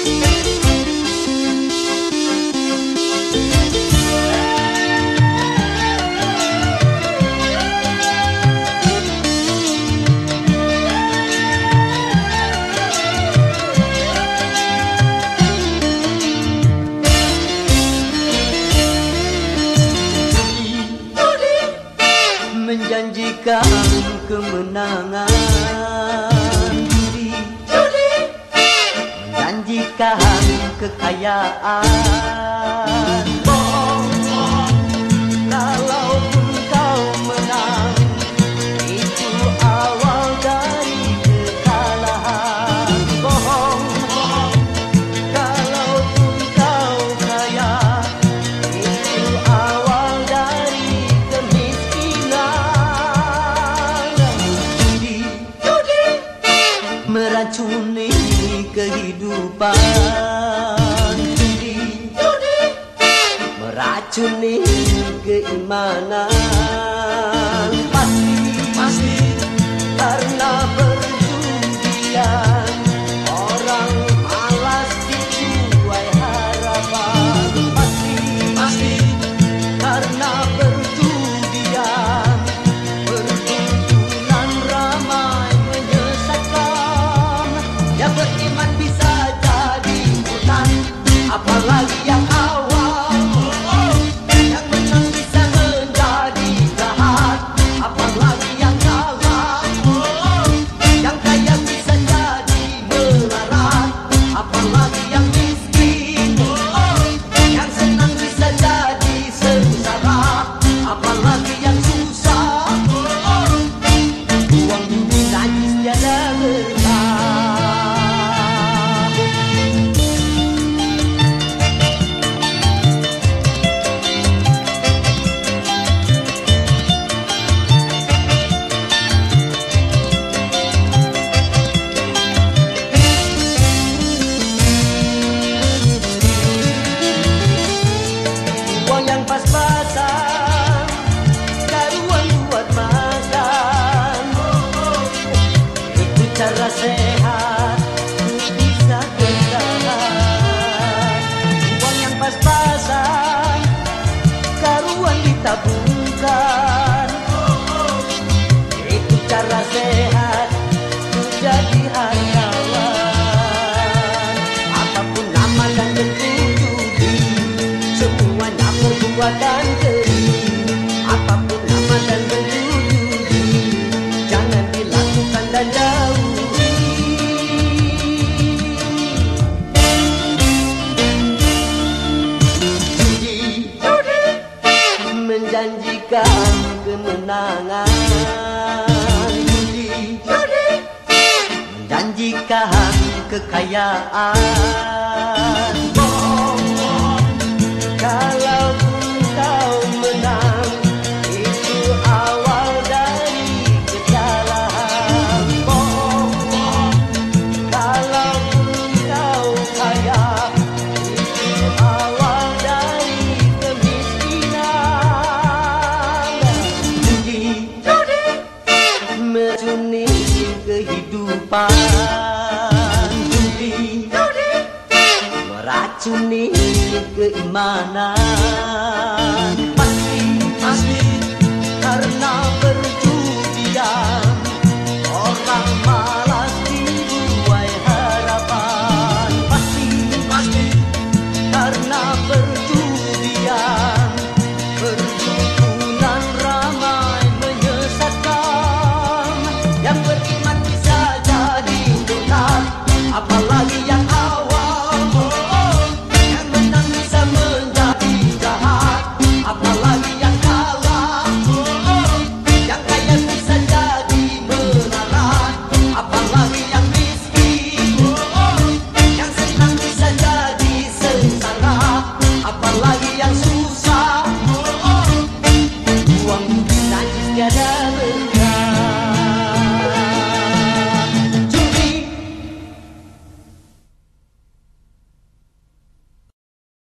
Menjanjikan kemenangan, judi menjanjikan kekayaan. Bohong, kalaupun kau menang, itu awal dari kekalahan. Bohong, kalaupun kau kaya, itu awal dari meracuni kehidupan, judi meracuni keimanan. Pasti karena perjudian orang malas dituai harapan. Pasti karena perjudian perkumpulan ramai menyesatkan. Yang beriman bisa jadi hutan, apalagi yang awam. Yang menang bisa menjadi jahat, apalagi yang kalah. Yang kaya bisa jadi melarat, apalagi yang miskin. Yang senang bisa jadi sengsara, apalagi yang susah. Uang bumi najis tiada berkah. Uang yang pas-pasan, taruhan buat makan. Itu cara sehat untuk bisa bertahan. Uang yang pas-pasan, karuan ditabungkan. Itu cara sehat untuk jadi hartawan. Apapun nama dan bentuk judi, semuanya perbuatan keji. Apapun nama dan bentuk judi, jangan dilakukan dan jauhi. Judi menjanjikan kemenangan, judi menjanjikan kekayaan. Bohong, kalaupun kau menang, itu awal dari kekalahan. Bohong, kalaupun kau kaya, itu awal dari kemiskinan. Judi meracuni kehidupan, judi meracuni keimanan.